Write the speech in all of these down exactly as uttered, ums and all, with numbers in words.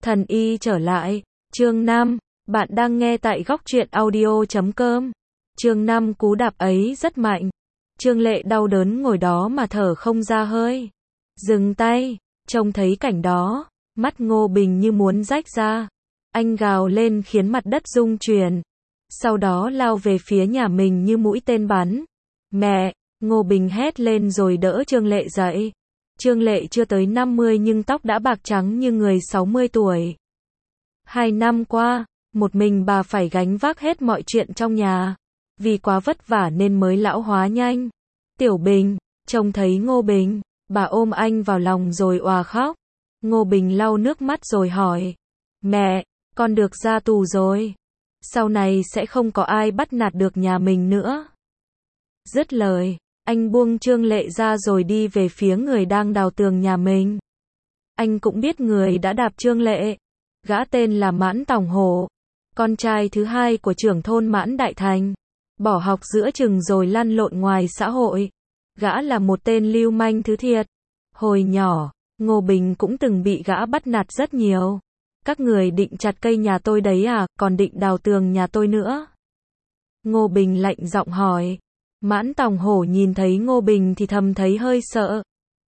Thần y trở lại, chương năm, bạn đang nghe tại góc truyện audio chấm com. Chương năm cú đạp ấy rất mạnh. Trương Lệ đau đớn ngồi đó mà thở không ra hơi. Dừng tay, trông thấy cảnh đó, mắt Ngô Bình như muốn rách ra. Anh gào lên khiến mặt đất rung chuyển. Sau đó lao về phía nhà mình như mũi tên bắn. Mẹ, Ngô Bình hét lên rồi đỡ Trương Lệ dậy. Trương Lệ chưa tới năm mươi nhưng tóc đã bạc trắng như người sáu mươi tuổi. Hai năm qua, một mình bà phải gánh vác hết mọi chuyện trong nhà. Vì quá vất vả nên mới lão hóa nhanh. Tiểu Bình, trông thấy Ngô Bình, bà ôm anh vào lòng rồi òa khóc. Ngô Bình lau nước mắt rồi hỏi. Mẹ, con được ra tù rồi. Sau này sẽ không có ai bắt nạt được nhà mình nữa. Dứt lời, anh buông Trương Lệ ra rồi đi về phía người đang đào tường nhà mình. Anh cũng biết người đã đạp Trương Lệ. Gã tên là Mãn Tòng Hổ, con trai thứ hai của trưởng thôn Mãn Đại Thành. Bỏ học giữa chừng rồi lăn lộn ngoài xã hội. Gã là một tên lưu manh thứ thiệt. Hồi nhỏ, Ngô Bình cũng từng bị gã bắt nạt rất nhiều. Các người định chặt cây nhà tôi đấy à, còn định đào tường nhà tôi nữa. Ngô Bình lạnh giọng hỏi. Mãn Tòng Hổ nhìn thấy Ngô Bình thì thầm thấy hơi sợ.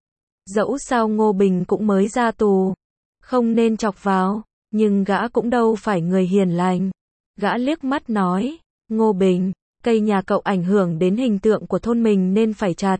Dẫu sao Ngô Bình cũng mới ra tù, không nên chọc vào, nhưng gã cũng đâu phải người hiền lành. Gã liếc mắt nói, Ngô Bình, cây nhà cậu ảnh hưởng đến hình tượng của thôn mình nên phải chặt.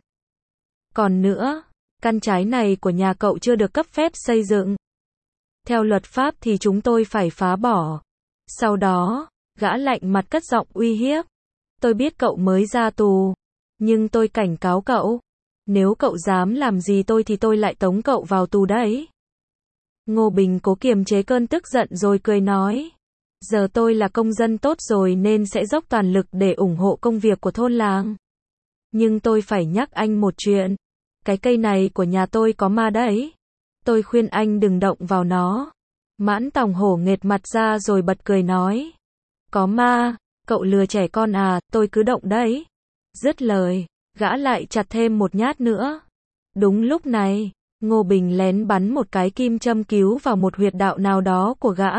Còn nữa, căn trái này của nhà cậu chưa được cấp phép xây dựng. Theo luật pháp thì chúng tôi phải phá bỏ. Sau đó, gã lạnh mặt cất giọng uy hiếp. Tôi biết cậu mới ra tù, nhưng tôi cảnh cáo cậu, nếu cậu dám làm gì tôi thì tôi lại tống cậu vào tù đấy. Ngô Bình cố kiềm chế cơn tức giận rồi cười nói, giờ tôi là công dân tốt rồi nên sẽ dốc toàn lực để ủng hộ công việc của thôn làng. Nhưng tôi phải nhắc anh một chuyện, cái cây này của nhà tôi có ma đấy. Tôi khuyên anh đừng động vào nó. Mãn Tòng Hổ nghệt mặt ra rồi bật cười nói, có ma? Cậu lừa trẻ con à, tôi cứ động đấy. Dứt lời, gã lại chặt thêm một nhát nữa. Đúng lúc này, Ngô Bình lén bắn một cái kim châm cứu vào một huyệt đạo nào đó của gã.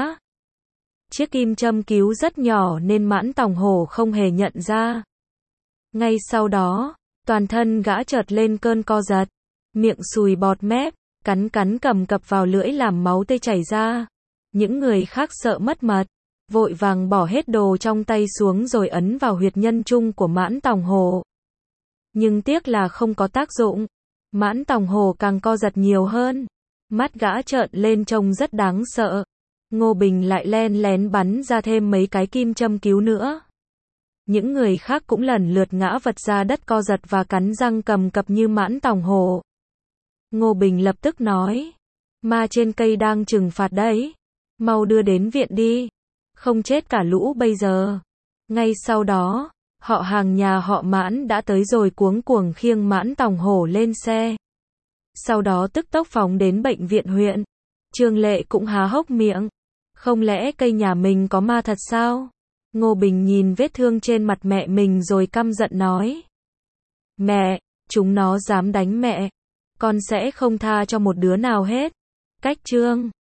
Chiếc kim châm cứu rất nhỏ nên Mãn Tòng Hổ không hề nhận ra. Ngay sau đó, toàn thân gã chợt lên cơn co giật, miệng sùi bọt mép, cắn cắn cầm cập vào lưỡi làm máu tươi chảy ra. Những người khác sợ mất mật, vội vàng bỏ hết đồ trong tay xuống rồi ấn vào huyệt nhân trung của Mãn Tòng Hổ. Nhưng tiếc là không có tác dụng. Mãn Tòng Hổ càng co giật nhiều hơn. Mắt gã trợn lên trông rất đáng sợ. Ngô Bình lại len lén bắn ra thêm mấy cái kim châm cứu nữa. Những người khác cũng lần lượt ngã vật ra đất co giật và cắn răng cầm cập như Mãn Tòng Hổ. Ngô Bình lập tức nói, ma trên cây đang trừng phạt đấy. Mau đưa đến viện đi. Không chết cả lũ bây giờ. Ngay sau đó, họ hàng nhà họ Mãn đã tới rồi cuống cuồng khiêng Mãn Tòng Hổ lên xe. Sau đó tức tốc phóng đến bệnh viện huyện. Trương Lệ cũng há hốc miệng. Không lẽ cây nhà mình có ma thật sao? Ngô Bình nhìn vết thương trên mặt mẹ mình rồi căm giận nói. Mẹ, chúng nó dám đánh mẹ. Con sẽ không tha cho một đứa nào hết. Cách chương